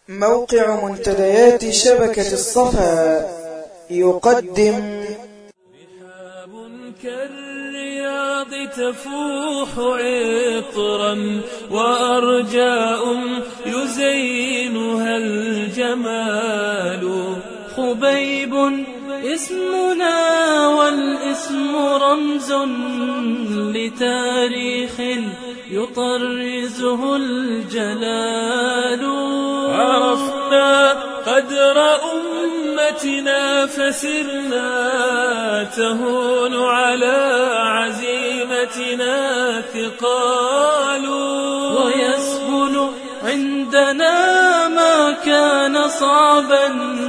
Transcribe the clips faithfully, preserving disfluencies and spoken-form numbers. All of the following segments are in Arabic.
موقع منتديات شبكة الصفا يقدم رحاب كالرياض تفوح عطرا وأرجاء يزينها الجمال. خبيب اسمنا والاسم رمز لتاريخ يطرزه الجلال. عرفنا قدر أمتنا فسرنا تهون على عزيمتنا ثقال. ويسهل عندنا ما كان صعبا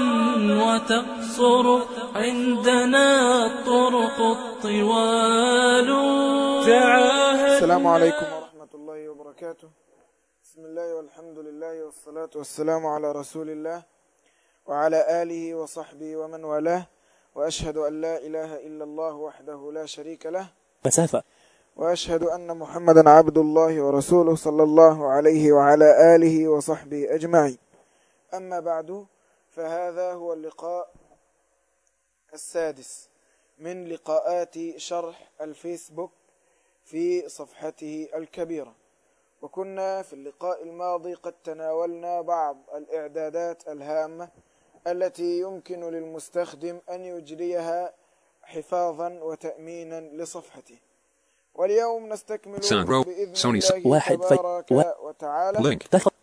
وتقصر عندنا الطرق الطوال. السلام عليكم ورحمة الله وبركاته. بسم الله والحمد لله والصلاة والسلام على رسول الله وعلى آله وصحبه ومن والاه، وأشهد أن لا إله إلا الله وحده لا شريك له، مسافة، وأشهد أن محمدا عبد الله ورسوله صلى الله عليه وعلى آله وصحبه أجمعين. أما بعد، فهذا هو اللقاء السادس من لقاءات شرح الفيسبوك في صفحته الكبيرة. وكنا في اللقاء الماضي قد تناولنا بعض الإعدادات الهامة التي يمكن للمستخدم أن يجريها حفاظا وتأمينا لصفحته. واليوم نستكمل بإذن الله تبارك وتعالى،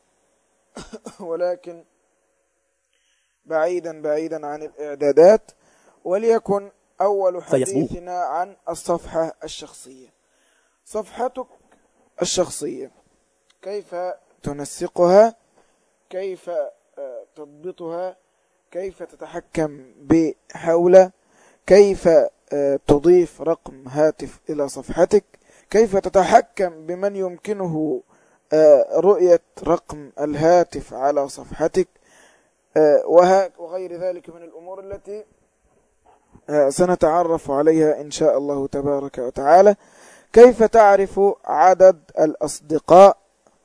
ولكن بعيدا بعيدا عن الإعدادات. وليكن أول حديثنا عن الصفحة الشخصية. صفحتك الشخصية، كيف تنسقها، كيف تضبطها، كيف تتحكم بحولة، كيف تضيف رقم هاتف إلى صفحتك، كيف تتحكم بمن يمكنه رؤية رقم الهاتف على صفحتك، وغير ذلك من الأمور التي سنتعرف عليها إن شاء الله تبارك وتعالى. كيف تعرف عدد الأصدقاء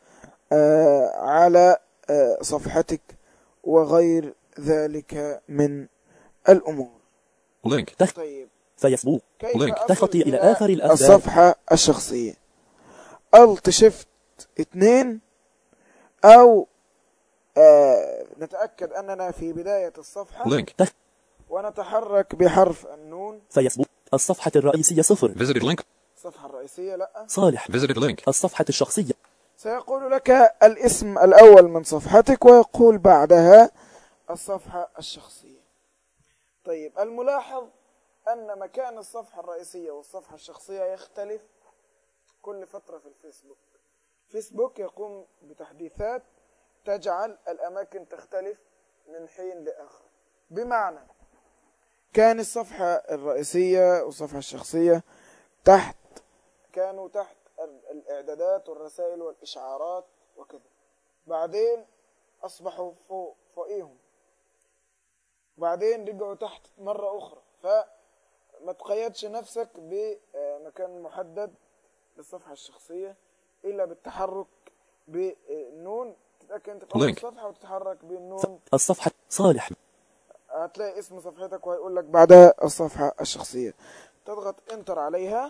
على صفحتك وغير ذلك من الأمور. طيب، فيسبوك كيف تخطي إلى آخر الأخبار الصفحة الشخصية؟ ألت شيفت اثنين، أو آه نتأكد أننا في بداية الصفحة ونتحرك بحرف النون. فيسبوك الصفحة الرئيسية صفر. الصفحة الرئيسية لا. صالح الصفحة الشخصية. سيقول لك الاسم الأول من صفحتك ويقول بعدها الصفحة الشخصية. طيب، الملاحظ أن مكان الصفحة الرئيسية والصفحة الشخصية يختلف كل فترة في الفيسبوك. فيسبوك يقوم بتحديثات تجعل الأماكن تختلف من حين لآخر. بمعنى، كان الصفحة الرئيسية والصفحة الشخصية تحت كانوا تحت الإعدادات والرسائل والإشعارات وكذا، بعدين أصبحوا فوق فوقيهم، بعدين رجعوا تحت مرة أخرى. فما تقيدش نفسك بمكان محدد للصفحة الشخصية إلا بالتحرك بالنون. تتأكد أنت تقوم الصفحة وتتحرك بالنون. الصفحة صالح، هتلاقي اسم صفحتك وهيقول لك بعدها الصفحة الشخصية. تضغط انتر عليها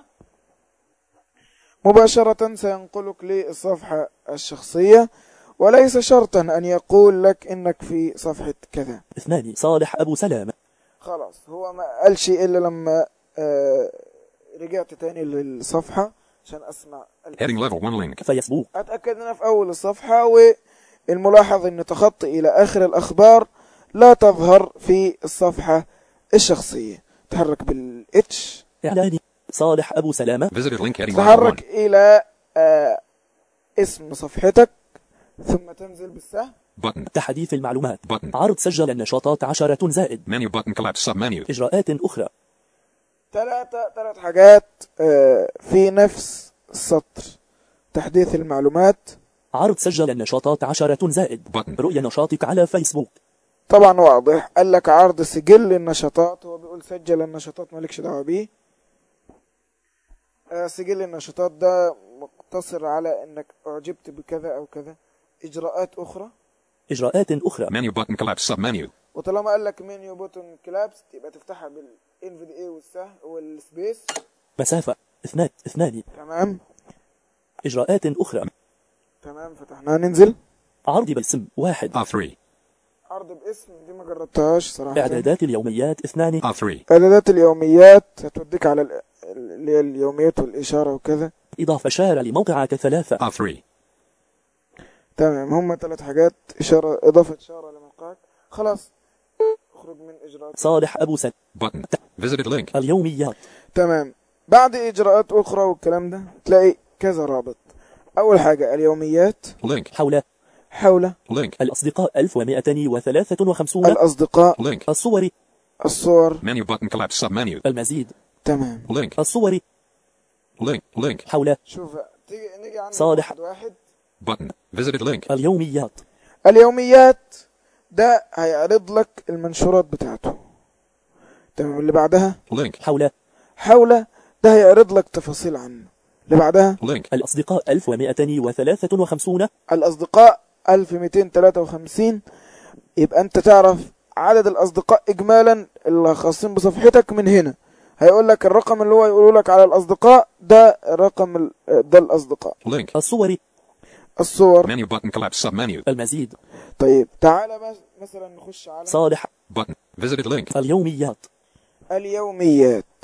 مباشرة سينقلك للصفحة الشخصية، وليس شرطا أن يقول لك إنك في صفحة كذا. اثنان صالح أبو سلامة. خلاص، هو ما قال شيء إلا لما آه رجعت تاني للصفحة عشان أسمع فيسبوك. أتأكد أننا في أول الصفحة. والملاحظ أن تخطي إلى آخر الأخبار لا تظهر في الصفحة الشخصية. تحرك بالإتش إعلاني صالح أبو سلامة. تحرك إلى آه اسم صفحتك ثم تنزل بالسهم. تحديث المعلومات. عرض سجل النشاطات عشرة زائد. إجراءات أخرى. ثلاثة ثلاث حاجات آه في نفس السطر. تحديث المعلومات. عرض سجل النشاطات عشرة زائد. رؤية نشاطك على فيسبوك. طبعا واضح، قال لك عرض سجل النشاطات، هو بيقول سجل النشاطات مالكش دعوه بيه. آه سجل النشاطات ده مقتصر على انك اعجبت بكذا او كذا. اجراءات اخرى إجراءات أخرى. Menu button collapse submenu. وطالما قال لك منيو بوتون كلابس يبقى تفتحها بالان في دي اي والسهم والسبيس. مسافة اثنان اثنان. تمام. إجراءات أخرى. تمام فتحناها. ننزل. عرض باسم واحد. R three. عرض باسم دي ما جربتهاش صراحة. إعدادات اليوميات اثنان. R three. إعدادات اليوميات هتوديك على ال- اللي هي اليوميات والإشارة وكذا. إضافة شارع لموقعك ثلاثة. R three. تمام هم ثلاث حاجات. إشارة إضافة إشارة لموقعك. خلاص اخرج من إجراءات. صالح أبو سن. Button. Visited link. اليوميات. تمام. بعد إجراءات أخرى والكلام ده تلاقي كذا رابط. أول حاجة اليوميات. Link. حول. Link. حول. الأصدقاء ألف ومائتين وثلاثة وخمسون. الأصدقاء. Link. الصور. الصور. Menu button collapse submenu. المزيد. تمام. Link. الصور. Link. Link. حول. شوف تيجي نيجي عند صالح. واحد واحد. Button. Visited link. اليوميات. اليوميات ده هيعرض لك المنشورات بتاعته. تمام. اللي بعدها Link. حول. حول ده هيعرض لك تفاصيل عنه. اللي بعدها Link. الأصدقاء ألف ومائتين وثلاثة وخمسون. الأصدقاء ألف ومئتين وثلاثة وخمسين. يبقى أنت تعرف عدد الأصدقاء إجمالا اللي خاصين بصفحتك من هنا. هيقول لك الرقم اللي هو يقوله لك على الأصدقاء ده رقم ال- ده الأصدقاء. Link. الصور. الصور. Menu button collapse submenu. المزيد. طيب تعالى مس- مثلا نخش على صالح. Button. Visited link. اليوميات. اليوميات.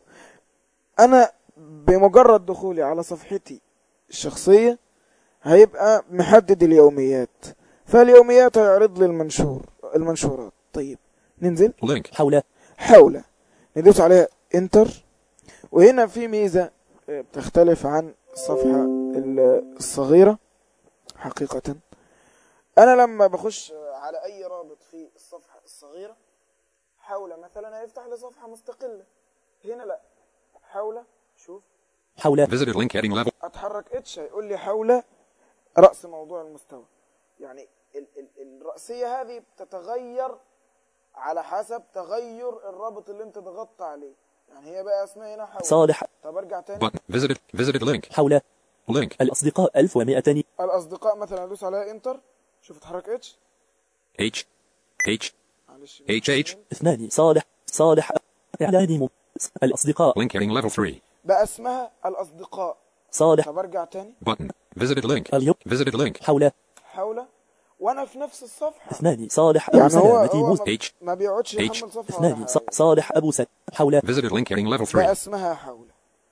أنا بمجرد دخولي على صفحتي الشخصية هيبقى محدد اليوميات. فاليوميات هيعرض لي المنشور المنشورات. طيب ننزل. Link. حول. حول. ندوس عليها انتر. وهنا في ميزة بتختلف عن الصفحة ال- الصغيرة حقيقة. أنا لما بخش على أي رابط في الصفحة الصغيرة حول مثلا هيفتح لي صفحة مستقلة. هنا لا. حول. شوف حول. Visited link heading level. اتحرك اتش هيقول لي حول رأس موضوع المستوى. يعني ال ال الرأسية هذه بتتغير على حسب تغير الرابط اللي انت ضغطت عليه. يعني هي بقى اسمها هنا حول. صالح. طب ارجع تاني. Button. Visited. Visited link. حول. Link. الأصدقاء ألف ومائتين. الأصدقاء مثلا ادوس عليها انتر. شوف اتحرك اتش. H. H. معلش. H H. اثنان. صالح. صالح. إعلان م- الأصدقاء. Link heading level three. بقى اسمها الأصدقاء. صالح. طب ارجع تاني. Button. Visited link. اليوم. Visited link. حول. حول. وانا في نفس الصفحة. اثنان. صالح أبو يعني هو, سلامة هو موسى. ما, H. ما بيقعدش H. يحمل صفحة اثنان. ولا ص- حاجة. صالح أبو سلامة. حول. Visited link heading level بقى three. اسمها حول.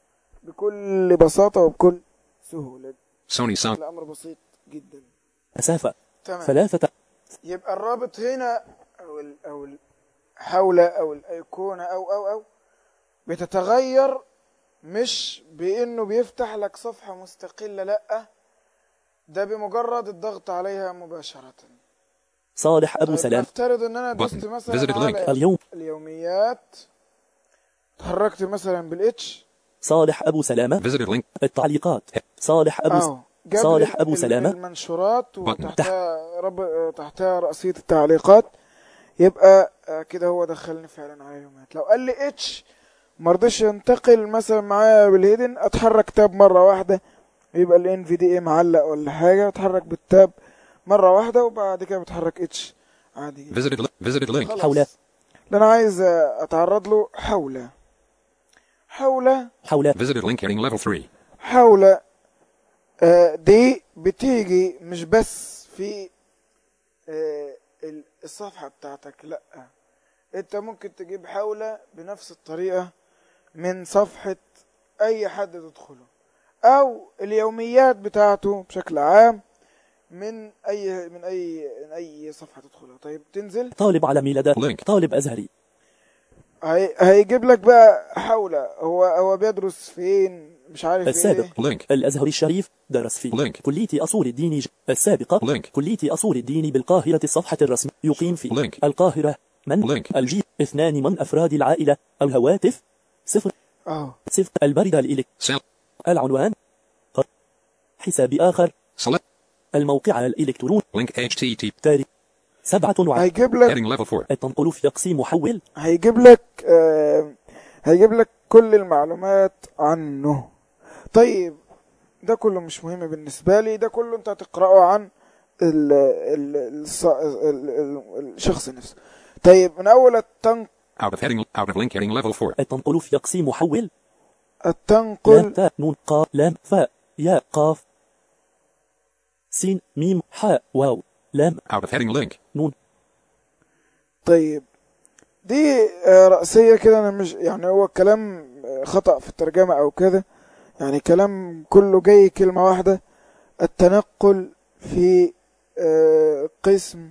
بكل بساطة وبكل سهولة. Sony sound. الأمر بسيط جدا. مسافة تمام. ثلاثة. يبقى الرابط هنا أو ال أو ال حول أو الأيقونة أو أو أو بتتغير مش بإنه بيفتح لك صفحة مستقلة. لأ ده بمجرد الضغط عليها مباشرة. صالح أبو طيب سلام. نفترض إن أنا دوست Button. مثلا Visited link. على اليوم. اليوميات. تحركت مثلا بالإتش. صالح أبو سلامة. Visited link. التعليقات. صالح أبو س... أهو جاب صالح لي أبو ال- سلامة. المنشورات Button. وتحتها رب... تحتها رأسية التعليقات. يبقى آه، كده هو دخلني فعلا على اليوميات. لو قال لي اتش مرضيش ينتقل مثلا معايا بالهيدن اتحرك تاب مرة واحدة. يبقى الان في دي اي معلق ولا حاجة اتحرك بالتاب مرة واحدة وبعد كده بتحرك اتش عادي جدا. Visited link. Visited link. خلاص. حول. اللي انا عايز آه، اتعرض له حول. حول. حول. Visited link heading level three. حول آه، دي بتيجي مش بس في آه، ال- الصفحة بتاعتك. لا انت ممكن تجيب حول بنفس الطريقة من صفحة اي حد تدخله او اليوميات بتاعته بشكل عام من اي من اي من اي صفحة تدخلها. طيب تنزل طالب عالمي لدى Link. طالب أزهري. هي هيجيب لك بقى حول هو هو بيدرس فين مش عارف السابق. ايه. Link. الأزهري الشريف درس في Link. كلية أصول الدين ج- السابقة. Link. كلية أصول الدين بالقاهرة. الصفحة الرسمية. يقيم في Link. القاهرة. من Link. الجيل. اثنان من أفراد العائلة. الهواتف. صفر. اه صفر. البريد الإلكتروني. Cell. العنوان. ق- حساب آخر. Select. الموقع الإلكتروني. Link H T T. تاريخ. سبعة وعشرين. هيجيب لك Heading level four. التنقل في تقسيم محول. هيجيب لك آه هيجيب لك كل المعلومات عنه. طيب ده كله مش مهم بالنسبة لي. ده كله انت هتقرأه عن ال ال الص- ال- ال- الشخص نفسه. طيب من أول التنق Out of heading. Out of link heading level four. التنقل في يقسي محول. لام التنقل تاء نون قاف لام فاء ياء قاف سين ميم حاء واو لام Out of heading link. نون. طيب دي آه، رأسية كده، أنا مش يعني هو كلام آه، خطأ في الترجمة أو كده، يعني كلام كله جاي كلمة واحدة. التنقل في آه، قسم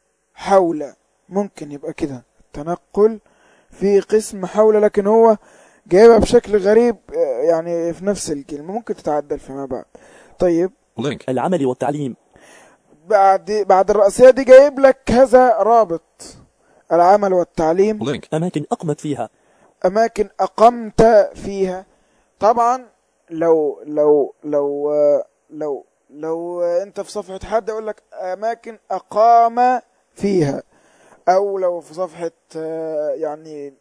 حول، ممكن يبقى كده التنقل في قسم حول، لكن هو جايبها بشكل غريب آه، يعني في نفس الكلمة، ممكن تتعدل فيما بعد. طيب Link. العمل والتعليم. بعد بعد الرأسية دي جايب لك كذا رابط: العمل والتعليم، Link. أماكن أقمت فيها. أماكن أقمت فيها. طبعا لو لو لو آه، لو لو آه، أنت في صفحة حد يقول لك أماكن أقام فيها، أو لو في صفحة آه، يعني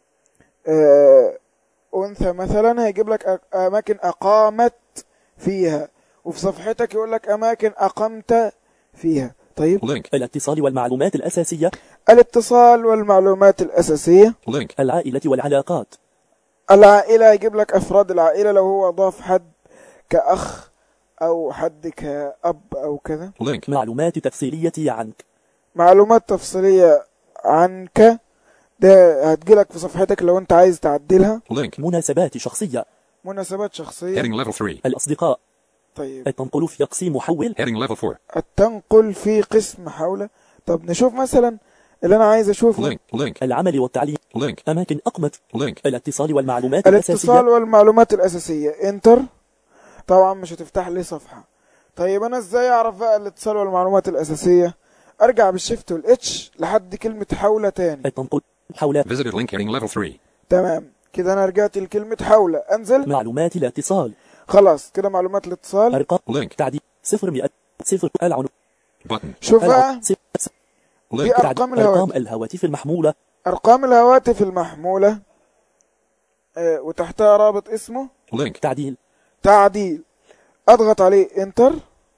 آه، أنثى مثلا هيجيب لك أ- أماكن أقامت فيها، وفي صفحتك يقول لك أماكن أقمت فيها. طيب Link. الاتصال والمعلومات الأساسية. الاتصال والمعلومات الأساسية. Link. العائلة والعلاقات. العائلة يجيب لك أفراد العائلة لو هو ضاف حد كأخ أو حد كأب أو كذا. Link. معلومات تفصيلية عنك. معلومات تفصيلية عنك، ده هتجيلك في صفحتك لو أنت عايز تعدلها. Link. مناسبات شخصية. مناسبات شخصية. Heading level three. الأصدقاء. طيب التنقل في يقسي محول. Heading level four. التنقل في قسم حوله. طب نشوف مثلا اللي أنا عايز أشوفه: Link. Link. العمل والتعليم. Link. أماكن أقمت. Link. الاتصال والمعلومات الاتصال الأساسية. والمعلومات الأساسية. انتر. طبعا مش هتفتح لي صفحة. طيب أنا إزاي أعرف بقى الاتصال والمعلومات الأساسية؟ أرجع بالشيفت والإتش لحد كلمة حولة تاني. التنقل حول Visited link heading level three. تمام كده، أنا رجعت لكلمة حولة. أنزل. معلومات الاتصال. خلاص كده معلومات الاتصال. أرقام Link. تعديل صفر مئة صفر العنو Button. شوف بقى العنو صفر صفر. Link. دي أرقام الهواتف. أرقام الهواتف المحمولة. أرقام الهواتف المحمولة، آه وتحتها رابط اسمه Link. تعديل. تعديل. أضغط عليه انتر.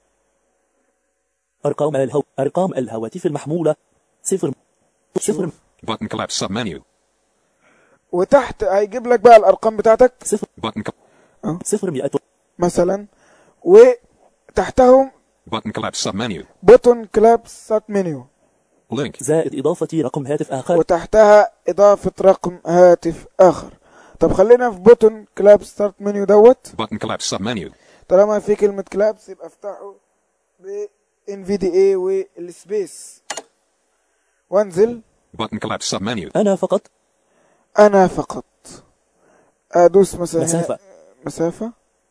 أرقام الهو أرقام الهواتف المحمولة صفر صفر Button collapse submenu. وتحت هيجيب لك بقى الأرقام بتاعتك صفر Button. Co- صفر مئة مثلا، وتحتهم Button collapse submenu. بوتون كلاب سات منيو، Link. زائد إضافة رقم هاتف آخر. وتحتها إضافة رقم هاتف آخر. طب خلينا في بوتون كلاب ستارت منيو دوت. Button collapse submenu. طالما في كلمة كلابس يبقى افتحه ب إن في دي إيه والسبيس وانزل. Button collapse submenu. أنا فقط. أنا فقط. أدوس مثلا مسافة. مسافة.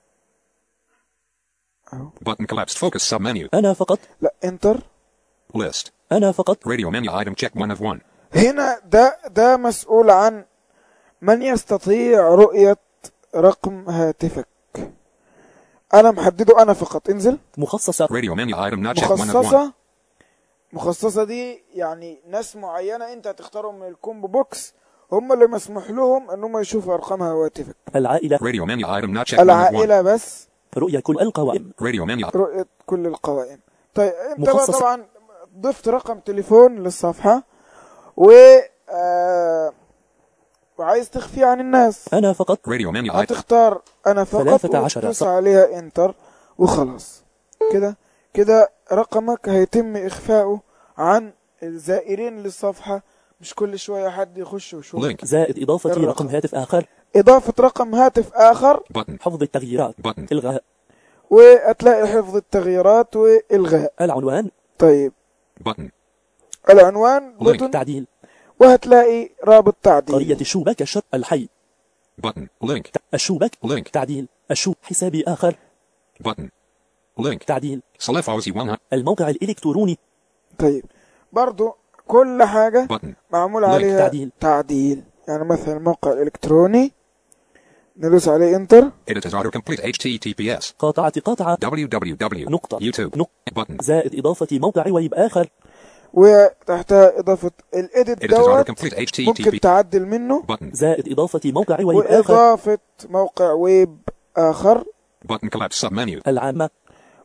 أهو. Button collapsed focus submenu. أنا فقط. لا انتر. List. أنا فقط. Radio menu item check one of one. هنا ده ده مسؤول عن من يستطيع رؤية رقم هاتفك. أنا محدده أنا فقط. انزل. مخصصة. Radio menu item not check one of one. مخصصة. مخصصة دي يعني ناس معينة أنت هتختارهم من الكومبو بوكس، هم اللي مسموح لهم أنهم يشوفوا أرقام هواتفك. العائلة. Radio menu item not check one of one. العائلة بس. رؤية كل القوائم. Radio menu. رؤية كل القوائم. طيب أنت بقى مخصص. طبعا ضفت رقم تليفون للصفحة و آه... وعايز تخفيه عن الناس. أنا فقط. Radio menu item. هتختار أنا فقط ثلاثة عشر وتدوس صح. عليها انتر وخلاص. كده كده رقمك هيتم إخفاؤه عن الزائرين للصفحة، مش كل شوية حد يخش ويشوف. Link. زائد إضافة الرقم. رقم هاتف آخر. إضافة رقم هاتف آخر. Button. حفظ التغييرات. Button. إلغاء. وهتلاقي حفظ التغييرات وإلغاء. العنوان. طيب Button. العنوان Link. بوتون، تعديل. وهتلاقي رابط تعديل. قرية الشوبك الشرق الحي. Button. Link. الشوبك. Link. تعديل. الشوب حسابي آخر. Button. Link. تعديل. Selefauzi one hundred. الموقع الإلكتروني. طيب برضو كل حاجة Button. معمول Link. عليها تعديل. تعديل. يعني مثلا الموقع الإلكتروني ندوس عليه انتر. Editors autocomplete H T T P S. قاطعة قاطعة. www. نقطة. YouTube. نقطة. Button. زائد إضافة موقع ويب آخر. وتحتها إضافة الإيديت Editors دوت autocomplete H T T ممكن P. تعدل منه. Button. زائد إضافة موقع ويب آخر. وإضافة موقع ويب آخر. Button collapse submenu. العامة.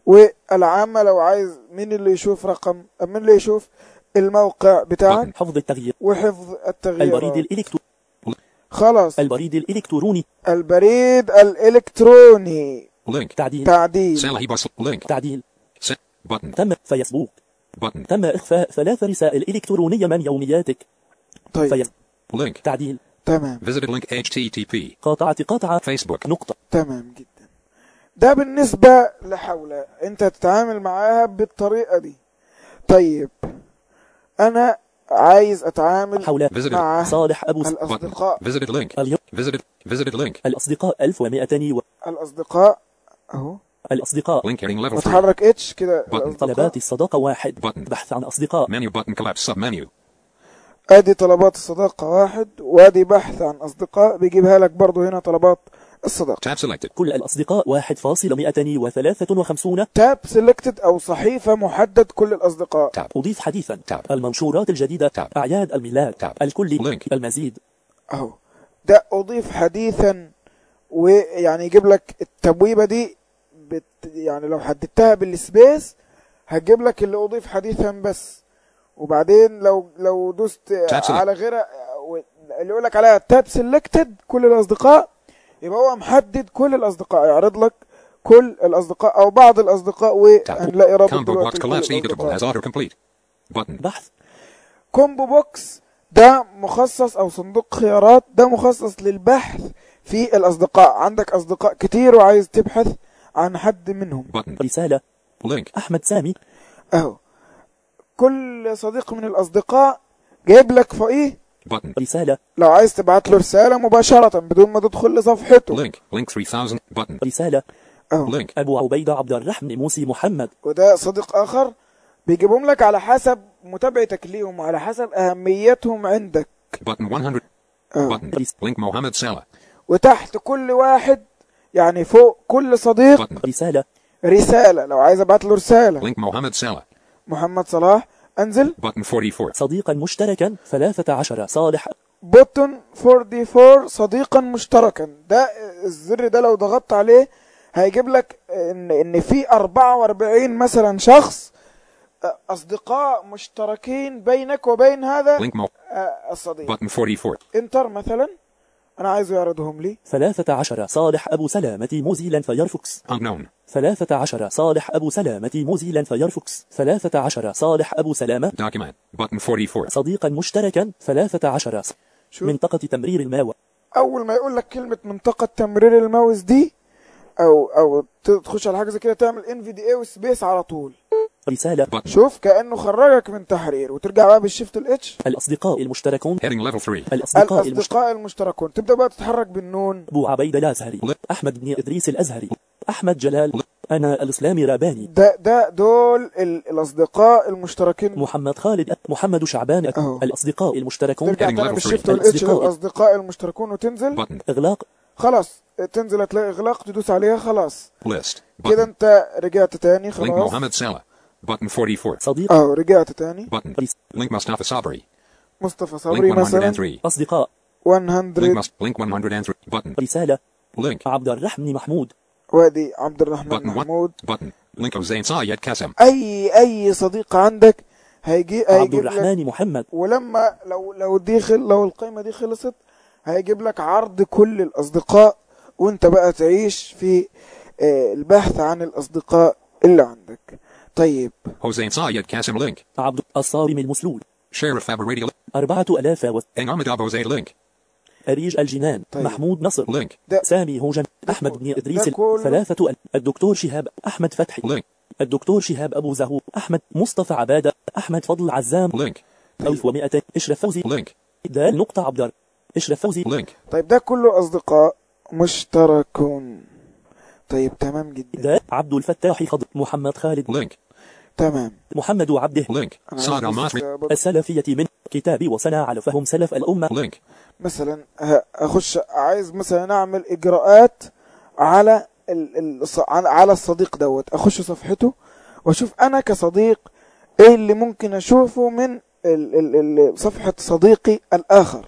والعامة لو عايز مين اللي يشوف رقم، مين اللي يشوف الموقع بتاعك، حفظ التغيير، وحفظ التغييرات. البريد الإلكتروني، خلاص البريد الإلكتروني، البريد الإلكتروني، Link. تعديل Sally bus. Link. تعديل. Set. Button. تم فيسبوك. Button. تم إخفاء ثلاث رسائل إلكترونية من يومياتك. طيب فيس Link. تعديل. تمام Visited link H T T P. قاطعة قاطعة Facebook. نقطة. تمام جدا. ده بالنسبة لحولة انت تتعامل معاها بالطريقة دي. طيب انا عايز اتعامل حول مع صالح أبو س... الأصدقاء. Visited link. اليوم Visited. Visited link. الأصدقاء ألف ومئتين و... الأصدقاء اهو Link الأصدقاء heading level three. وتحرك اتش كده. Button. الأصدقاء. طلبات الصداقة واحد. Button. بحث عن أصدقاء. Menu button collapse submenu. ادي طلبات الصداقة واحد، وادي بحث عن اصدقاء بيجيبها لك برضو هنا طلبات الصداقة. Tab selected. كل الأصدقاء واحد فاصل مئتين وثلاثة وخمسون. تاب سيلكتد او صحيفة محدد كل الاصدقاء. Tab. أضيف حديثا. تاب. المنشورات الجديدة. تاب. أعياد الميلاد. تاب. الكل. Link. المزيد. اهو ده اضيف حديثا، ويعني يجيب لك التبويبة دي بت يعني لو حددتها بالسبيس هتجيب لك اللي اضيف حديثا بس، وبعدين لو لو دوست على غيرها اللي يقول لك عليها تاب سيلكتد كل الاصدقاء، يبقى هو محدد كل الاصدقاء، يعرض لك كل الاصدقاء او بعض الاصدقاء، وهنلاقي رابط Combo box دلوقتي collapse لكل editable as الأصدقاء. auto complete. Button. بحث. كومبو بوكس ده مخصص او صندوق خيارات، ده مخصص للبحث في الاصدقاء. عندك اصدقاء كتير وعايز تبحث عن حد منهم. Button. رسالة. Link. أحمد سامي. اهو كل صديق من الاصدقاء جايب لك فوقيه Button. رسالة. لو عايز تبعت له رسالة مباشرة بدون ما تدخل لصفحته. Link. Link three thousand. Button. رسالة. اهو Link. أبو عبيدة عبد الرحمن موسي محمد. وده صديق اخر بيجيبهم لك على حسب متابعتك ليهم وعلى حسب اهميتهم عندك. Button one hundred. اهو Button. Link Mohammed Salah. وتحت كل واحد يعني فوق كل صديق Button. رسالة. رسالة، لو عايز ابعت له رسالة. Link Mohammed Salah. محمد صلاح انزل. Button forty-four. صديقا مشتركا ثلاثة عشر صالح. بوتون أربعة وأربعين صديقا مشتركا، ده الزر ده لو ضغطت عليه هيجيب لك ان ان في أربعة وأربعين مثلا شخص اصدقاء مشتركين بينك وبين هذا Link Mo. الصديق. Button forty-four. انتر مثلا انا عايزه يعرضهم لي. ثلاثة عشر صالح أبو سلامة موزيلا فيرفوكس. Unknown. ثلاثة عشر صالح أبو سلامة موزيلا فيرفوكس. ثلاثة عشر صالح أبو سلامة. Document. Button forty-four. صديقا مشتركا ثلاثة عشر. شوف. منطقة تمرير الماوى. اول ما يقول لك كلمة منطقة تمرير الماوس دي او او تخش على حاجة زي كده تعمل ان في دي اي وسبيس على طول. رسالة. Button. شوف كأنه خرجك من تحرير، وترجع بقى بالشيفت الاتش. الأصدقاء المشتركون. Heading level three. الأصدقاء المشتركون. الأصدقاء المشتركون تبدأ بقى تتحرك بالنون. أبو عبيد الأزهري. أحمد بن إدريس الأزهري. أحمد جلال. أنا الإسلامي راباني. ده ده دول ال- الأصدقاء المشتركين. محمد خالد. محمد شعبان. أهو. الأصدقاء المشتركون. ترجع Heading تاني level بالشيفت three. والاتش الأصدقاء. الأصدقاء المشتركون وتنزل. Button. إغلاق. خلاص تنزل هتلاقي إغلاق تدوس عليها خلاص. List. كده Button. أنت رجعت تاني Link خلاص. Mohammed Salah. Button forty-four. صديق. أهو رجعت تاني. Button. Link Mustafa Sabri. مصطفى Link صبري one hundred مثلا. three. أصدقاء. Link مية. must. Link one hundred three. Button. رسالة. Link. عبد الرحمن محمود. وادي عبد الرحمن Button one. محمود. Button. Link Hossein Sayed Kasem. أي أي صديق عندك هيجي عبد هيجيب لك. الرحمن محمد. ولما لو لو دي خل لو القائمة دي خلصت هيجيب لك عرض كل الأصدقاء، وانت بقى تعيش في آه، البحث عن الأصدقاء اللي عندك. طيب Hossein Sayed Kasem link. عبد الصارم المسلول. Sheriff Faber Radio link. أربعة آلاف و... Engamadab Hossein link. أريج الجنان. طيب. محمود نصر. Link. ده سامي هوجن. أحمد بن إدريس. ده كله. ثلاثة. الدكتور شهاب. أحمد فتحي. Link. الدكتور شهاب أبو زهور. أحمد مصطفى عبادة. أحمد فضل عزام. Link. ألف ومئتين. إشرف فوزي. Link. دال نقطة عبدر. إشرف فوزي. Link. طيب ده كله أصدقاء مشتركون. طيب تمام جدا. دال عبد الفتاح خضر. محمد خالد. Link. تمام. محمد عبده. Link. أنا Saad عايز Al-Masri. بس- السلفية من كتاب وصنع على فهم سلف الأمة. Link. مثلا ه- أخش عايز مثلا أعمل إجراءات على ال ال على الصديق دوت، أخش صفحته وأشوف أنا كصديق إيه اللي ممكن أشوفه من ال ال ال صفحة صديقي الآخر.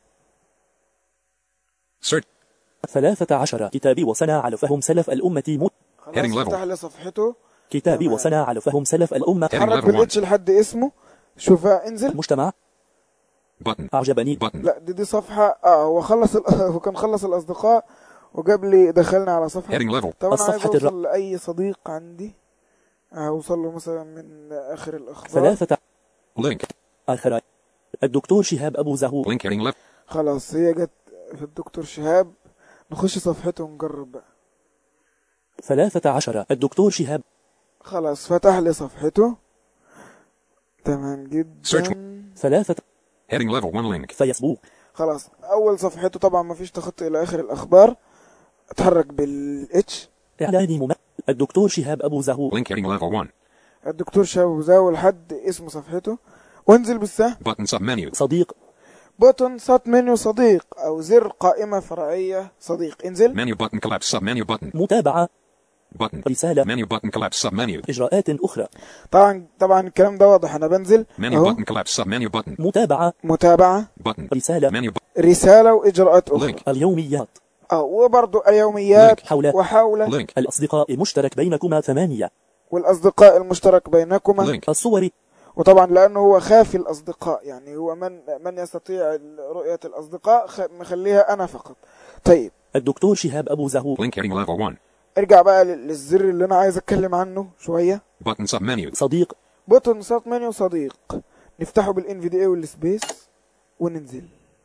Search. ثلاثة عشر كتاب وصنع على فهم سلف الأمة. مت. خلاص Heading level. افتح لي صفحته كتابي وسنة على فهم سلف الأمة. حرك level بالاتش لحد اسمه. شوفها انزل. مجتمع Button. أعجبني Button. لا دي دي صفحة اه هو خلص ال... هو كان خلص الأصدقاء وجاب لي دخلنا على صفحة. Heading level. طب أنا الصفحة عايز أوصل الر- لأي صديق عندي، هوصل له مثلا من آخر الأخبار. ثلاثة Link. آخر الدكتور شهاب أبو زهور. Link heading left. خلاص هي جت في الدكتور شهاب، نخش صفحته ونجرب بقى. ثلاثة عشر الدكتور شهاب. خلاص فتح لي صفحته. تمام Search. جدا. ثلاثة Heading level one link. فيسبوك. خلاص أول صفحته طبعا ما فيش تخطي إلى آخر الأخبار. اتحرك بالاتش. إعلان مم... الدكتور شهاب أبو زهور. Link heading level one. الدكتور شهاب أبو زهور لحد اسم صفحته وانزل بالسهم. Button submenu. صديق بوتن سات منيو صديق أو زر قائمة فرعية صديق. انزل. Menu button collapse submenu button. متابعة Button. رسالة Menu button collapse submenu. إجراءات أخرى. طبعا طبعا الكلام ده واضح. أنا بنزل Menu أهو. button collapse submenu button. متابعة متابعة Button. رسالة Menu bu- رسالة وإجراءات أخرى. Link. اليوميات اه وبرضو اليوميات حول وحول Link. الأصدقاء مشترك بينكما ثمانية. والأصدقاء المشترك بينكما. Link. الصور وطبعا لأنه هو خافي الأصدقاء، يعني هو من من يستطيع رؤية الأصدقاء خ- مخليها أنا فقط. طيب الدكتور شهاب أبو زهور. Link heading level one. ارجع بقى لل- للزر اللي أنا عايز أتكلم عنه شوية. Button submenu. صديق بوتن سات منيو صديق. نفتحه بالإن في دي اي والسبيس وننزل.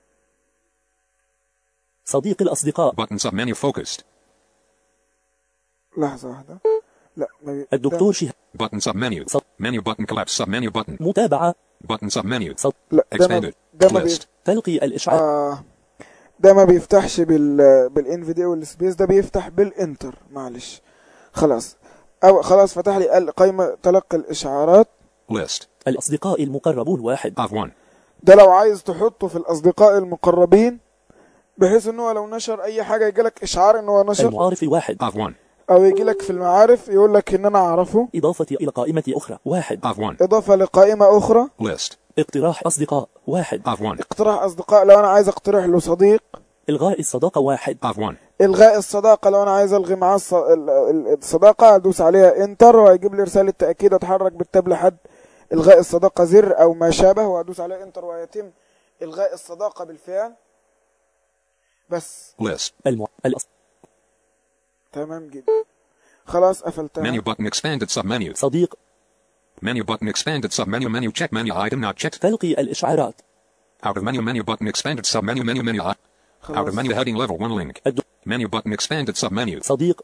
صديق الأصدقاء. Button submenu focused. لحظة واحدة. لا ما بي... الدكتور شهاب. Button submenu. Sub- Menu button collapse submenu button. متابعة Button submenu. صد... لا ده ما, Expanded. ده ما بي... List. تلقي الإشعار. آه ده ما بيفتحش بال بالإن في دي اي والسبيس، ده بيفتح بالإنتر. معلش خلاص. أو خلاص فتح لي قال قائمة تلقي الإشعارات. List. الأصدقاء المقربون واحد. Of one. ده لو عايز تحطه في الأصدقاء المقربين بحيث إنه لو نشر أي حاجة يجيلك إشعار إنه نشر، المعارف واحد. Of one. أو يجيلك في المعارف يقول لك إن أنا أعرفه. إضافة إلى قائمة أخرى واحد. Of one. إضافة لقائمة أخرى. List. اقتراح أصدقاء واحد. Of one. اقتراح أصدقاء لو أنا عايز أقترح له صديق. إلغاء الصداقة واحد. Of one. إلغاء الصداقة لو أنا عايز ألغي معاه الص- ال- ال- الصداقة أدوس عليها إنتر وهيجيب لي رسالة تأكيد. أتحرك بالتاب لحد إلغاء الصداقة زر أو ما شابه وأدوس عليه إنتر ويتم إلغاء الصداقة بالفعل. بس List. المع... الأص... تمام جدا. خلاص قفلتها. Menu button expanded submenu. صديق Menu button expanded submenu. Menu check menu item not checked. تلقي الإشعارات. Out of menu. Menu button expanded submenu. Menu menu i- Out of خلاص. menu heading level one link. الد... Menu button expanded submenu. صديق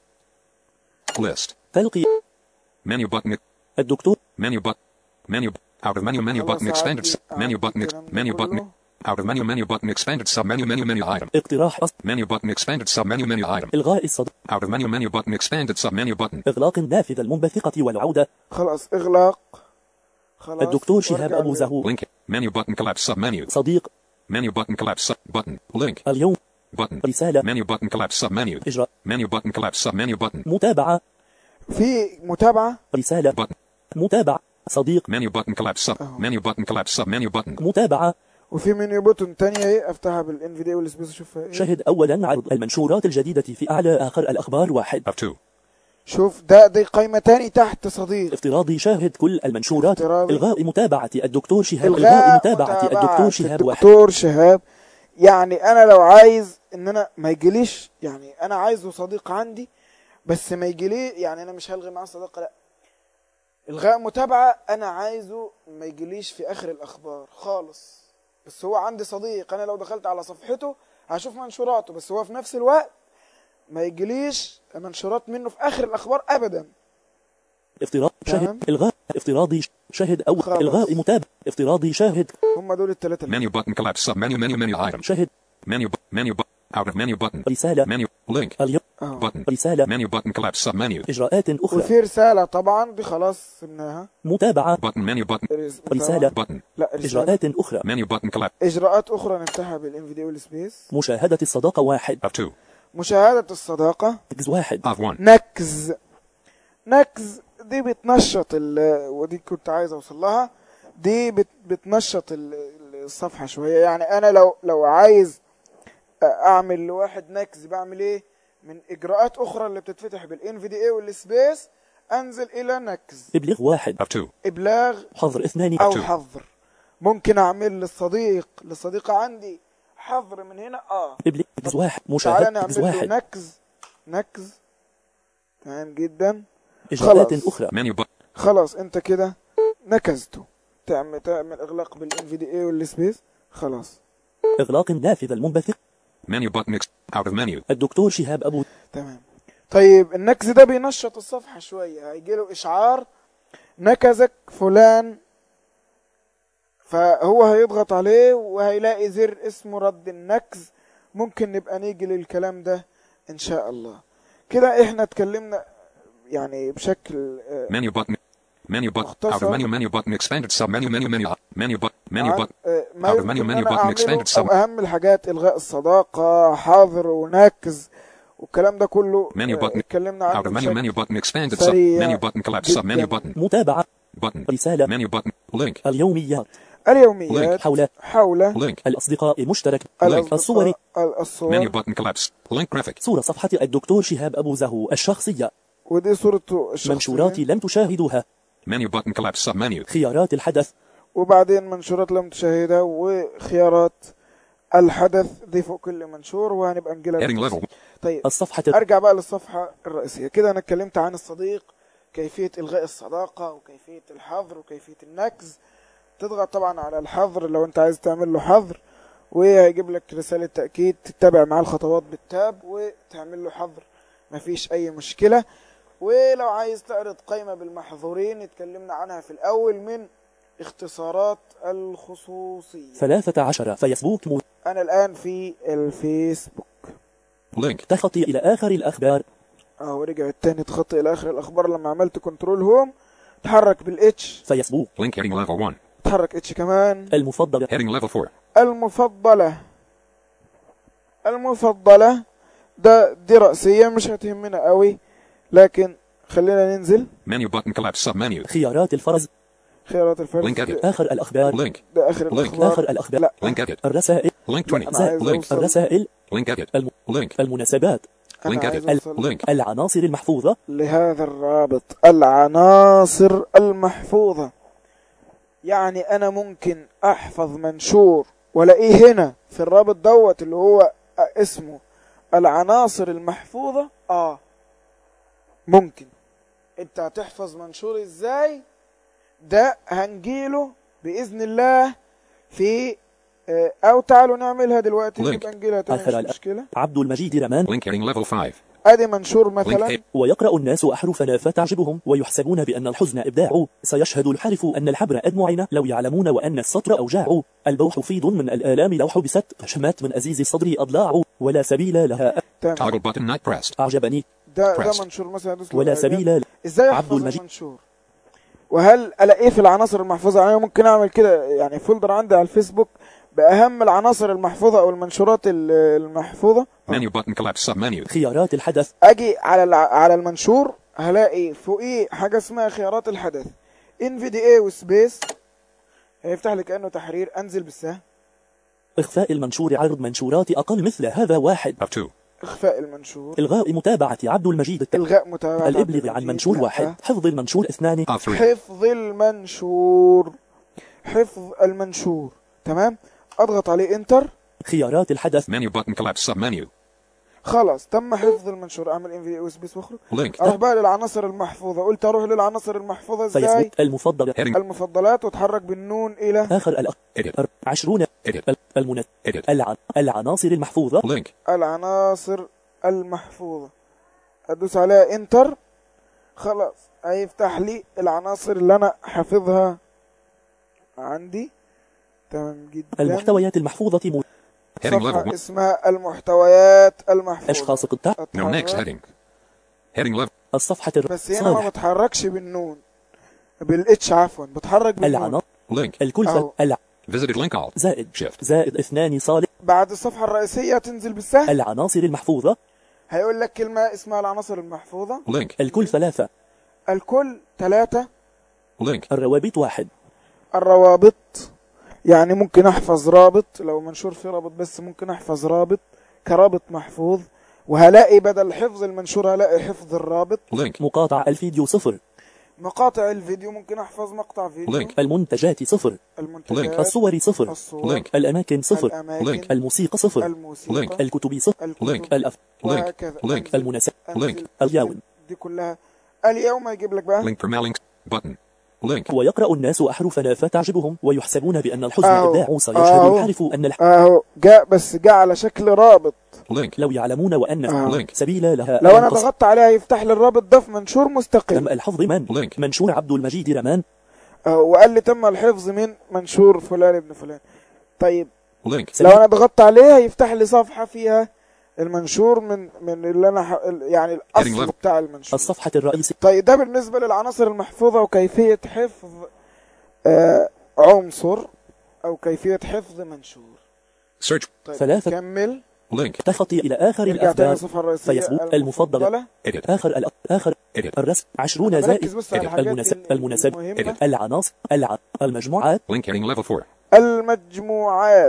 List. تلقي Menu button. الدكتور Menu but. Menu. Out of menu. Menu خلاص button expanded. عادي- s- Menu button. ex- عادي الكلام Menu ده button. كله. Out of menu. Menu button expanded submenu. Menu menu item. اقتراح أص... Menu button expanded submenu. Menu item. إلغاء الصد... Out of menu. Menu button expanded submenu button. إغلاق النافذة المنبثقة والعودة. خلاص إغلاق. خلاص الدكتور شهاب وارجع أبو لل- زهور. Link. Menu button collapse submenu. صديق Menu button collapse sub button. Link. اليوم Button. رسالة Menu button collapse submenu. إجراء Menu button collapse submenu button. متابعة في متابعة. رسالة Button. متابعة صديق Menu button collapse sub. Menu button collapse sub menu button. متابعة. وفي منيو بوتون تانية ايه افتحها بالان في دي والسبيس اشوفها ايه. شهد أولا عرض المنشورات الجديدة في أعلى آخر الأخبار واحد. Of two. شوف ده دي قائمة تاني تحت صديق. افتراضي شاهد كل المنشورات. افتراضي. إلغاء متابعة الدكتور شهاب. إلغاء إلغاء متابعة الدكتور شهاب واحد. الدكتور شهاب. يعني انا لو عايز ان انا ما يجيليش، يعني انا عايزه صديق عندي بس ما يجيلي، يعني انا مش هلغي معاه صداقة، لا الغاء متابعة انا عايزه ما يجيليش في اخر الاخبار خالص، بس هو عندي صديق انا لو دخلت على صفحته هشوف منشوراته، بس هو في نفس الوقت ما يجيليش منشورات منه في اخر الاخبار ابدا. افتراض تمام. شاهد. إلغاء افتراضي شاهد أو خلاص. إلغاء متابعة افتراضي شاهد. هم دول الثلاثة. Menu button collapse sub menu menu menu item. شاهد Menu bu- menu bu- out of menu button. رسالة Menu link اليوم اه. button. رسالة Menu button collapse sub menu. إجراءات أخرى. وفي رسالة طبعا دي خلاص سبناها. متابعة Button menu button. رس- رسالة. Button. لا رسالة. إجراءات أخرى. Menu button collapse اجراءات اخرى نفتحها بالان في دي والسبيس. مشاهدة الصداقة واحد. of two. مشاهدة الصداقة. تكز واحد. Of one. نكز. نكز دي بتنشط ال ودي كنت عايز اوصل لها. دي بت بتنشط ال- الصفحة شوية، يعني انا لو لو عايز اعمل لواحد نكز بعمل ايه؟ من اجراءات اخرى اللي بتتفتح بالان في دي اي والسبيس انزل الى نكز، ابلغ واحد، of two, ابلاغ حظر اثنان، او two. حظر. ممكن اعمل للصديق للصديقة عندي حظر من هنا. اه ابلغ واحد، تعالى مشاهد نعمل له واحد، نكز. نكز تمام جدا. إجابات خلاص. أخرى. menu button, خلاص انت كده نكزته. تعمل تعمل اغلاق بالان في دي اي والسبيس. خلاص إغلاق النافذة المنبثق. menu button, ex- out of menu, الدكتور شهاب أبو تمام. طيب النكز ده بينشط الصفحة شوية، هيجيله إشعار نكزك فلان، فهو هيضغط عليه وهيلاقي زر اسمه رد النكز. ممكن نبقى نيجي للكلام ده إن شاء الله. كده إحنا اتكلمنا يعني بشكل آه، menu button, menu button, out of مختصر menu, menu button, expanded sub menu, menu, menu, menu button, menu عن button, آه، ما out of يمكن menu, menu أنا button, أعمله expanded أو sub, أهم الحاجات إلغاء الصداقة، حاظر ونكز والكلام ده كله. menu آه، button, اتكلمنا out عنه of menu, بشكل menu button, expanded sub, سريع menu button, collapse sub menu جداً. button, متابعة button, رسالة menu button, link, اليوميات اليوميات حول حول link, الأصدقاء المشترك link, الصور الأصدقاء الصور. menu button, collapse, link graphic, صورة صفحة الدكتور شهاب أبو زهو الشخصية ودي صورته الشخصية. منشورات لم تشاهدوها menu button, collapse sub menu, خيارات الحدث وبعدين منشورات لم تشاهدها وخيارات الحدث. دي فوق كل منشور وهنبقى نجيلها heading بالتفصيل. level, طيب الصفحة ارجع بقى للصفحة الرئيسية. كده انا اتكلمت عن الصديق، كيفية الغاء الصداقة وكيفية الحظر وكيفية النكز. تضغط طبعا على الحظر لو انت عايز تعمل له حظر، وهيجيب لك رسالة تأكيد تتبع مع الخطوات بالتاب وتعمل له حظر، مفيش اي مشكلة. ولو عايز تعرض قائمة بالمحظورين اتكلمنا عنها في الاول من اختصارات الخصوصية. ثلاثة عشر فيسبوك م... انا الان في الفيسبوك link, تخطي إلى آخر الأخبار اهو رجع التاني تخطي الى اخر الاخبار. لما عملت كنترول هوم تحرك بالاتش، فيسبوك link heading level one, تحرك اتش كمان. المفضلة heading level four, المفضلة المفضلة ده دي رأسية مش هتهمنا قوي، لكن خلينا ننزل. menu button, collapse sub menu, خيارات الفرز خيارات الفرز. link edit, آخر الأخبار link, ده اخر link. الاخبار. آخر الأخبار لا link edit, الرسائل link twenty, أنا عايز link, أوصل. الرسائل link edit, الم... link, المناسبات انا link عايز edit, اوصل link, العناصر المحفوظة لهذا الرابط. العناصر المحفوظة، يعني انا ممكن احفظ منشور والاقيه هنا في الرابط دوت اللي هو اسمه العناصر المحفوظة. اه ممكن. انت هتحفظ منشور ازاي؟ ده هنجيله بإذن الله في اه او تعالوا نعملها دلوقتي Link. نبقى نجيلها تاني آخر مش الأ- مشكلة. عبد المجيد رمان link heading level five, ادي منشور link مثلا. eight, ويقرأ الناس أحرفنا فتعجبهم ويحسبون بأن الحزن إبداع سيشهد الحرف أن الحبر أدمعنا لو يعلمون وأن السطر أوجاع البوح فيض من الآلام لو حبست شمات من أزيز الصدر أضلاع ولا سبيل لها تمام. toggle button not pressed, أعجبني ده ده Pressed. منشور مثلا هدوس له ولا الإعجاب. سبيل ازاي عبد احفظ المجيد. المنشور؟ وهل الاقيه في العناصر المحفوظة؟ انا ممكن اعمل كده يعني فولدر عندي على الفيسبوك باهم العناصر المحفوظة او المنشورات ال- المحفوظة. menu button, collapse sub menu, خيارات الحدث اجي على الع- على المنشور هلاقي فوقيه حاجة اسمها خيارات الحدث. ان في دي اي وسبيس هيفتح لي كأنه تحرير. انزل بالسهم. إخفاء المنشور عرض منشورات أقل مثل هذا واحد of two, اخفاء المنشور. إلغاء متابعة عبد المجيد الغاء متابعة. الإبلغ عن منشور واحد حفظ المنشور اثنان of three, حفظ المنشور. حفظ المنشور تمام. اضغط عليه انتر. خيارات الحدث menu button, collapse sub menu, خلاص تم حفظ المنشور. اعمل ان في وسبيس واخرج. link, اروح بقى للعناصر المحفوظة. قلت اروح للعناصر المحفوظة ازاي؟ فيسبوك المفضل heading, المفضلات واتحرك بالنون الى آخر الأخ edit, عشرون edit, المنى edit, الع... العناصر المحفوظة link, العناصر المحفوظة. ادوس عليها انتر. خلاص هيفتح لي العناصر اللي انا حافظها عندي. تمام جدا. المحتويات المحفوظة م... heading صفحة level one, اسمها المحتويات المحفوظة. أشخاص قطاع no next heading, heading level, الصفحة بس هنا ما الصالح بتحركش بالنون بالاتش عفوا بتحرك بالنون. العناصر link, الكلفة أو. الع... visited link alt, زائد shift, زائد اثنان صالح بعد الصفحة الرئيسية تنزل بالسهم. العناصر المحفوظة هيقول لك كلمة اسمها العناصر المحفوظة. link, الكل ثلاثة الكل ثلاثة. link, الروابط واحد الروابط يعني ممكن احفظ رابط لو منشور فيه رابط بس ممكن احفظ رابط كرابط محفوظ. وهلاقي بدل حفظ المنشور هلاقي حفظ الرابط. Link. مقاطع الفيديو صفر. مقاطع الفيديو ممكن أحفظ مقطع فيديو. Link. المنتجات صفر. المنتجات. الصور صفر. الصور. Link. الأماكن صفر. الأماكن. Link. الموسيقى صفر. الموسيقى. Link. الكتب صفر. الكتب. Link. الأف وهكذا. Link. أنزل- المناسب. أنزل- Link. اليوم. دي كلها اليوم يجيب لك بقى. Link permalinks. Button. Link. ويقرأ الناس أحرفنا فتعجبهم ويحسبون بأن الحزن أهو. إبداع سيشهد أهو. الحرف أن الح... اهو جاء بس جاء على شكل رابط. Link. لو يعلمون وأن أهو. Link. سبيل لها لو أن انا تص- ضغطت عليها يفتح لي الرابط ده في منشور مستقل. تم الحفظ من Link. منشور عبد المجيد رمان. أهو وقال لي تم الحفظ من منشور فلان ابن فلان. طيب Link. لو انا ضغطت عليها يفتح لي صفحة فيها المنشور من من اللي انا ح... يعني الاصل level. بتاع المنشور. الصفحة الرئيسية. طيب ده بالنسبة للعناصر المحفوظة وكيفية حفظ آه عنصر او كيفية حفظ منشور. Search. طيب ثلاثة. كمل. Link. تخطي إلى آخر نرجع تاني الأخبار الصفحة الرئيسية فيسبوك المفضلة. Edit. آخر الأ... آخر Edit. الرسم عشرون بركز زائد بس على الحاجات المناسب ال- المناسب المهمة. العناصر الع... المجموعات Link heading level four. المجموعات.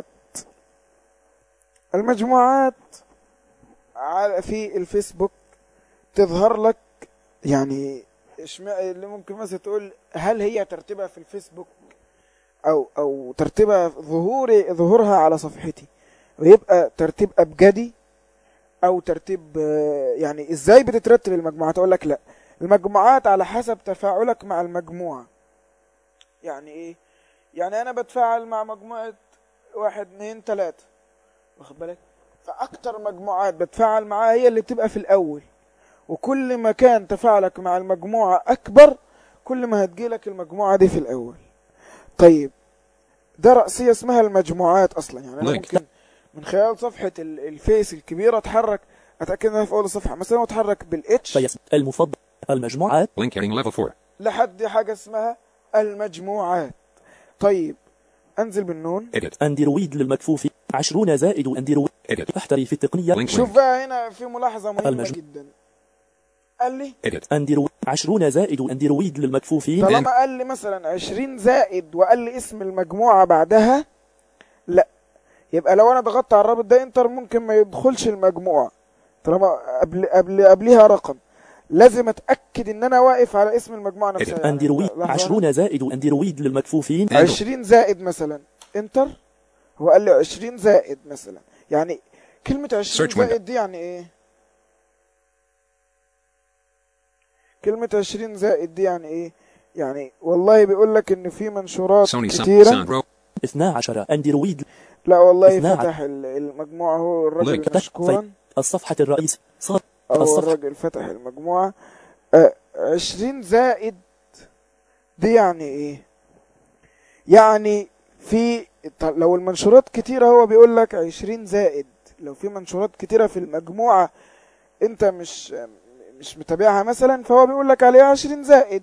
المجموعات على في الفيسبوك تظهر لك يعني اشمع اللي ممكن مثلا تقول هل هي ترتيبها في الفيسبوك او او ترتيبها ظهوري ظهورها على صفحتي ويبقى ترتيب ابجدي او ترتيب آه، يعني ازاي بتترتب المجموعات. اقول لك لا، المجموعات على حسب تفاعلك مع المجموعة. يعني ايه؟ يعني انا بتفاعل مع مجموعة واحد اتنين تلاتة، واخد بالك؟ فاكتر مجموعات بتفاعل معاها هي اللي بتبقى في الاول، وكل ما كان تفاعلك مع المجموعة اكبر كل ما هتجيلك المجموعة دي في الاول. طيب ده رأسية اسمها المجموعات اصلا. يعني انا Link. ممكن من خلال صفحة ال- الفيس الكبيرة اتحرك، اتأكد انها في اول الصفحة مثلا واتحرك بالاتش فيسبوك المفضل المجموعات Link heading level four. لحد حاجة اسمها المجموعات. طيب انزل بالنون. Edit. أندرويد للمكفوف عشرون زائد أندرويد Edit. احتري في التقنية Link. شوف بقى هنا في ملاحظة مهمة المجموع. جدا. قال لي Edit. أندرويد عشرون زائد أندرويد للمكفوفين. طالما قال لي مثلا عشرين زائد وقال لي اسم المجموعة بعدها، لا، يبقى لو انا ضغطت على الرابط ده انتر ممكن ما يدخلش المجموعة طالما قبل قبل قبلها رقم. لازم اتأكد ان انا واقف على اسم المجموعة نفسها. يعني أندرويد لحظة. عشرون زائد أندرويد للمكفوفين. عشرين زائد مثلا انتر، هو قال لي عشرين زائد مثلا. يعني كلمة عشرين Search window. زائد دي يعني ايه؟ كلمة عشرين زائد دي يعني ايه؟ يعني والله بيقول لك ان في منشورات Sony sound, كتيرة. sound row. اثنا عشر أندرويد. لا والله اثنا فتح ال- المجموعة هو الراجل Link. مشكورا، الصفحة الرئيس صار او الصفحة الراجل فتح المجموعة. آه، عشرين زائد دي يعني ايه؟ يعني في ط- لو المنشورات كتيرة هو بيقول لك عشرين زائد. لو في منشورات كتيرة في المجموعة انت مش مش متابعها مثلا فهو بيقول لك عليها عشرين زائد.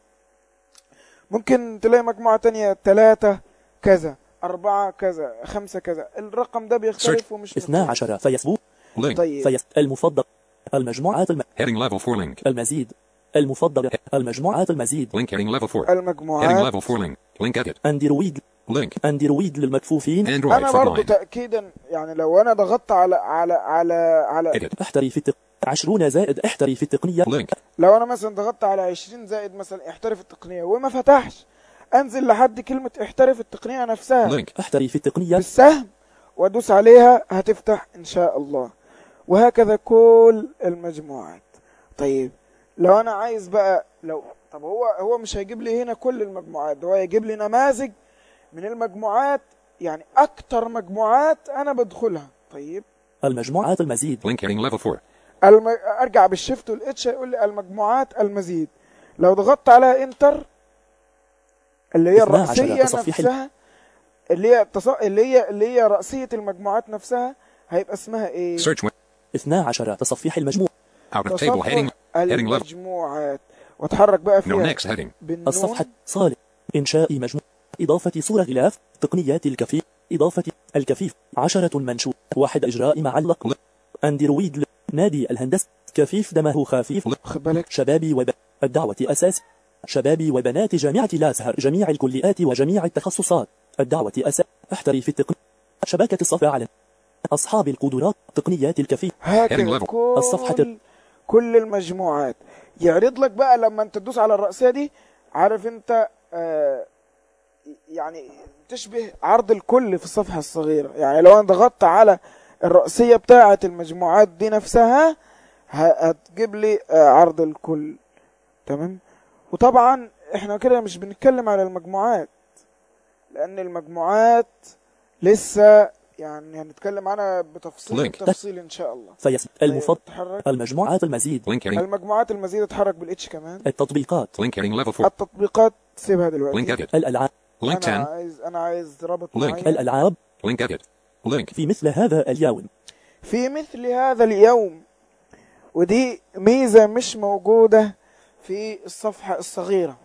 ممكن تلاقي مجموعة تانية تلاتة كذا، أربعة كذا، خمسة كذا، الرقم ده بيختلف ومش اثنا مقياس. عشر فيسبوك. Link. طيب فيس المفضل المجموعات الم... Heading level four. Link. المزيد المفضل المجموعات المزيد. Link heading level four. Heading المجموعات. level four. Link. Link edit. أندرويد Link. أندرويد للمكفوفين. Android انا برضو frontline. تأكيدا يعني لو انا ضغطت على على على على Edit. احتري في التق... عشرون زائد احتري في التقنية. Link. لو انا مثلا ضغطت على عشرين زائد مثلا احترف التقنية وما فتحش، انزل لحد كلمة احترف التقنية نفسها Link. احتري في التقنية. بالسهم وادوس عليها هتفتح ان شاء الله. وهكذا كل المجموعات. طيب لو انا عايز بقى لو طب هو هو مش هيجيب لي هنا كل المجموعات، هو هيجيب لي نماذج من المجموعات، يعني اكتر مجموعات انا بدخلها. طيب المجموعات المزيد. Link heading level four. الم... ارجع بالشيفت والاتش هيقول لي المجموعات المزيد. لو ضغطت عليها انتر اللي هي اثنا عشر الرأسية تصفيح نفسها، اللي هي تص... اللي هي اللي هي رأسية المجموعات نفسها هيبقى اسمها ايه؟ Search window. اثنا عشر تصفيح المجموع. Out of table تصفح heading. Heading level. المجموعات. واتحرك بقى No فيها next heading. بالنون. الصفحة صالح إنشاء مجموع. إضافة صورة غلاف. تقنيات الكفيف. إضافة الكفيف. عشرة منشور. واحد إجراء معلق. أندرويد ل- نادي الهندسة. كفيف دمه خفيف. خد بالك شبابي وب... الدعوة أساس. شبابي وبنات جامعة الأزهر جميع الكليات وجميع التخصصات. الدعوة أساس. احتري في التقنية. شبكة الصف على أصحاب القدرات تقنيات الكفي هكذا كل الصفحة كل المجموعات يعرض لك بقى لما انت تدوس على الرأسية دي. عارف انت آه يعني تشبه عرض الكل في الصفحة الصغيرة. يعني لو انا ضغطت على الرأسية بتاعة المجموعات دي نفسها هتجيب لي آه عرض الكل. تمام. وطبعا احنا كده مش بنتكلم على المجموعات، لان المجموعات لسه يعني هنتكلم عنها بتفصيل تفصيل ان شاء الله. فيس المفضل المجموعات المزيد المجموعات المزيد اتحرك بالاتش كمان. التطبيقات التطبيقات سيبها دلوقتي. الالعاب انا عايز انا عايز رابط معين. الالعاب في مثل هذا اليوم في مثل هذا اليوم ودي ميزة مش موجودة في الصفحة الصغيرة.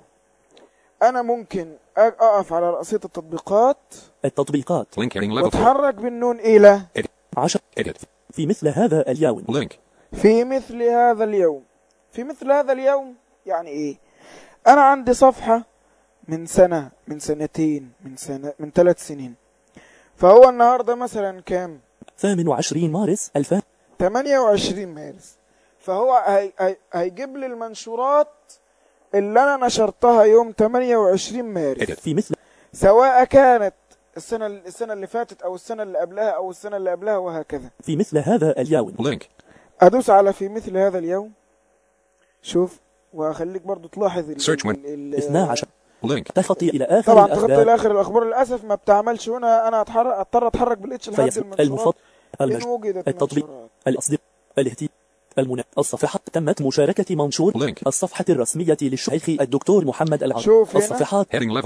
انا ممكن اقف على رأسية التطبيقات التطبيقات واتحرك بالنون الى عشر في مثل هذا اليوم. في مثل هذا اليوم في مثل هذا اليوم يعني ايه؟ انا عندي صفحة من سنة من سنتين من سنة من ثلاث سنين، فهو النهاردة مثلا كام؟ ثامن وعشرين مارس ألفين ثمانية وعشرين مارس. فهو هي هي هيجيب لي المنشورات اللي انا نشرتها يوم ثمانية وعشرين مارس، في مثل سواء كانت السنة السنة اللي فاتت او السنة اللي قبلها او السنة اللي قبلها وهكذا. في مثل هذا اليوم ادوس على في مثل هذا اليوم. شوف وهخليك برضو تلاحظ اثني عشر تخطي الى اخر طبعا تخطي الى اخر الاخبار. للاسف ما بتعملش هنا. انا اتحرك اضطر اتحرك بالاتش لحد المنشورات المج... التطبيق الاصدقاء الاهتمام المنى الصفحة تمت مشاركة منشور Link. الصفحة الرسمية للشيخ الدكتور محمد العربي. الصفحات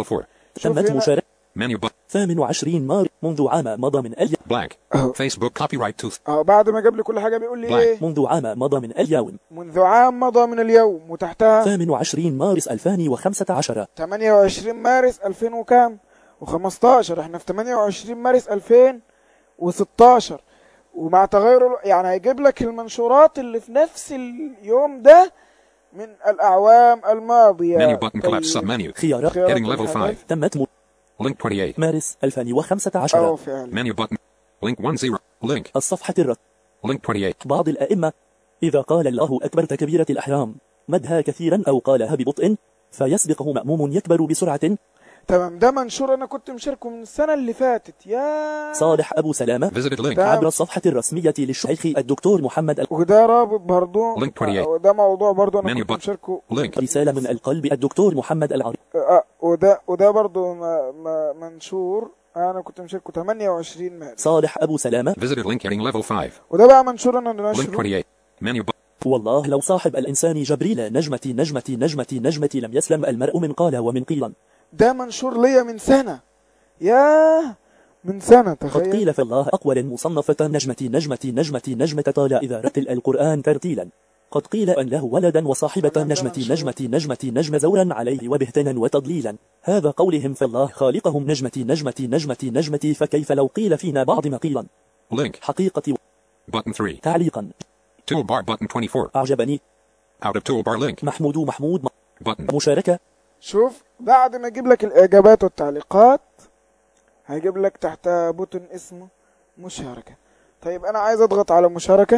تمت مشاركة ثامن وعشرين مارس منذ عام مضى من اليوم. Blank. Facebook copyright tooth. اه بعد ما جاب لي كل حاجة بيقول لي ايه؟ منذ عام مضى من اليوم. منذ عام مضى من اليوم وتحتها ثامن وعشرين مارس ألفين وخمسة عشر. ثمانية وعشرين مارس ألفين وكام؟ وخمستاشر. احنا في ثمانية وعشرين مارس ألفين وستاشر. ومع تغير يعني هيجيب لك المنشورات اللي في نفس اليوم ده من الأعوام الماضية. طيب. خيارات تمت م... Link ثمانية وعشرين مارس ألفين وخمسة عشر. أو فعلا. Menu button. Link عشرة. Link. الصفحة الرسمية. Link ثمانية وعشرين. بعض الأئمة إذا قال الله أكبر تكبيرة الأحرام مدها كثيرا أو قالها ببطء فيسبقه مأموم يكبر بسرعة. تمام. ده منشور انا كنت مشاركه من السنة اللي فاتت. يا صالح ابو سلامة عبر الصفحة الرسمية للشيخ الدكتور محمد ال... وده رابط برضو وده موضوع برضو انا كنت مشاركه. رسالة من القلب الدكتور محمد العربي. أه وده وده برضو ما ما منشور انا كنت مشاركه ثمانية وعشرين مارس. صالح ابو سلامة وده بقى منشور انا نشره. والله لو صاحب الانسان جبريل نجمتي نجمتي نجمتي نجمتي لم يسلم المرء من قال ومن قيلا. ده منشور ليا من سنة. ياه من سنة تخيل. قد قيل في الله أقوال مصنفة نجمتي نجمتي نجمتي نجمة طال إذا رتل القرآن ترتيلا. قد قيل أن له ولدا وصاحبة نجمتي نجمتي نجمتي نجم زورا عليه وبهتنا وتضليلا. هذا قولهم في الله خالقهم نجمتي نجمتي نجمتي نجمتي فكيف لو قيل فينا بعض ما قيلا. حقيقة تعليقا Toolbar button اثنين وعشرين. أعجبني. Out of toolbar link. محمود محمود button. مشاركة. شوف بعد ما يجيب لك الإجابات والتعليقات هيجيب لك تحتها بوتن اسمه مشاركة. طيب أنا عايز أضغط على مشاركة.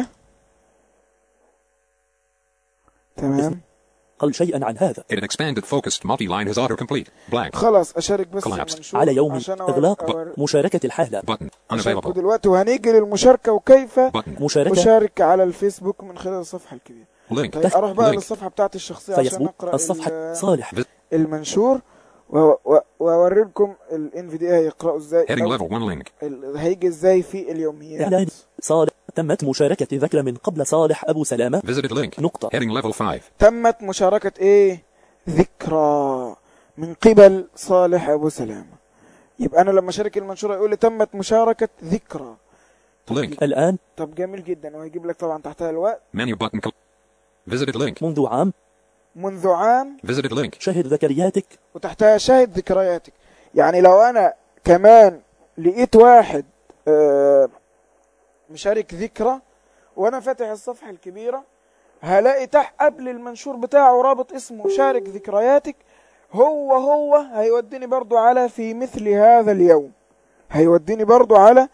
تمام. قل شيئا عن هذا. It expanded focused multi-line is autocomplete. Blank. خلاص أشارك بس المنشور على يوم إغلاق مشاركة الحالة. Button. Unavailable. دلوقتي وهنيجي للمشاركة وكيف مشاركة. مشارك على الفيسبوك من خلال الصفحة الكبيرة. Link. طيب أروح بقى للصفحة بتاعت الشخصية عشان أقرأ الصفحة صالح المنشور وأوري لكم ال إن في دي هيقرأوا إزاي. Heading level one link. هيجي إزاي في اليوميات. إعلان صالح تمت مشاركة ذكر من قبل صالح أبو سلامة. Visited link. نقطة. Heading level five. تمت مشاركة إيه؟ ذكرى من قبل صالح أبو سلامة. يبقى أنا لما شارك المنشور يقول لي تمت مشاركة ذكرى. Link. الآن. طب جميل جدا وهيجيب لك طبعا تحتها الوقت. Menu button. Visited link. منذ عام. منذ عام. Visited link. شاهد ذكرياتك. وتحتها شاهد ذكرياتك. يعني لو أنا كمان لقيت واحد آه مشارك ذكرى وأنا فاتح الصفحة الكبيرة هلاقي تحت قبل المنشور بتاعه رابط اسمه شارك ذكرياتك. هو هو هيوديني برضو على في مثل هذا اليوم. هيوديني برضو على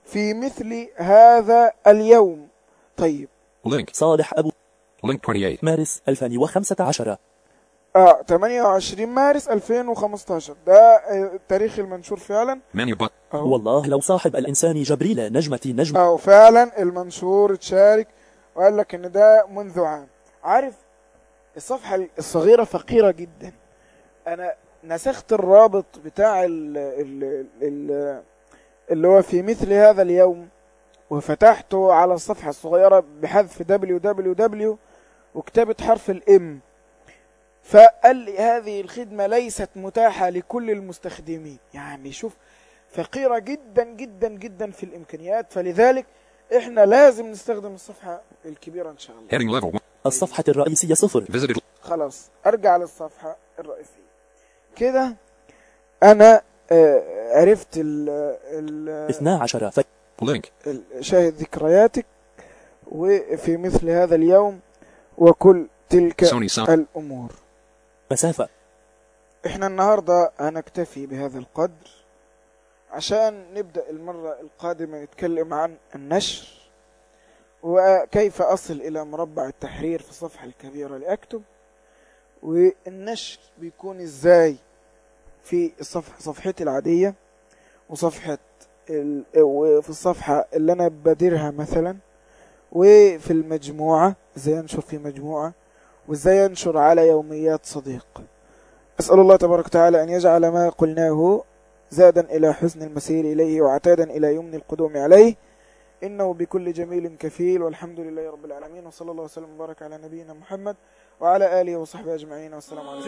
في مثل هذا اليوم. طيب Link. صالح أبو Link twenty-eight. مارس ألفين وخمسة عشر. اه ثمانية وعشرين مارس ألفين وخمستاشر ده التاريخ المنشور فعلا. Menu button. أهو. والله لو صاحب الإنسان جبريل نجمة نجم. أو فعلا المنشور تشارك وقال لك ان ده منذ عام. عارف الصفحة الصغيرة فقيرة جدا. انا نسخت الرابط بتاع ال ال ال اللي هو في مثل هذا اليوم وفتحته على الصفحة الصغيرة بحذف دبليو دبليو دبليو وكتابة حرف الام، فقال لي هذه الخدمة ليست متاحة لكل المستخدمين. يعني شوف فقيرة جدا جدا جدا في الامكانيات، فلذلك احنا لازم نستخدم الصفحة الكبيرة ان شاء الله. Heading level one. الصفحة الرئيسية صفر. Visited. خلاص ارجع للصفحة الرئيسية كده. انا آه عرفت ال ال اثنا عشر. ف... Link. شاهد ذكرياتك وفي مثل هذا اليوم وكل تلك Sony sound. الامور. مسافة. احنا النهاردة هنكتفي بهذا القدر عشان نبدأ المرة القادمة نتكلم عن النشر وكيف أصل إلى مربع التحرير في الصفحة الكبيرة لأكتب، والنشر بيكون إزاي في الصفحة صفحتي العادية وصفحة ال... وفي الصفحة اللي أنا بديرها مثلا، وفي المجموعة إزاي أنشر في مجموعة، وإزاي أنشر على يوميات صديق. أسأل الله تبارك وتعالى أن يجعل ما قلناه زادا إلى حسن المسير إليه وعتادا إلى يمن القدوم عليه، إنه بكل جميل كفيل، والحمد لله رب العالمين، وصلى الله وسلم وبارك على نبينا محمد وعلى آله وصحبه أجمعين، والسلام عليكم.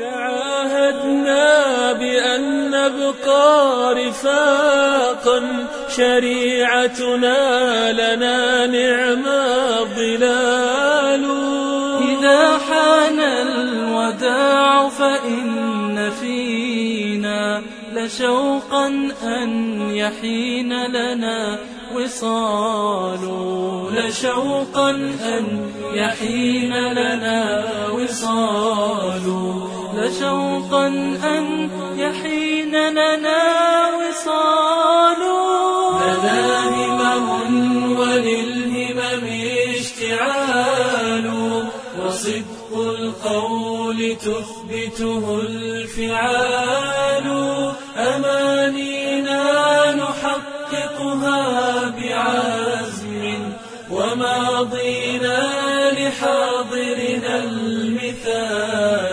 تعاهدنا بأن نبقى رفاقا، شريعتنا لنا نعم الظلال. إذا حان الوداع فإن فينا لشوقا أن يحين لنا وصال، لشوقا أن يحين لنا وصال، لشوقا أن يحين لنا وصال. لنا همم وللهمم اشتعال، وصدق القول تثبته الفعال. أمانينا نحققها بعزم، وماضينا لحاضرنا المثال.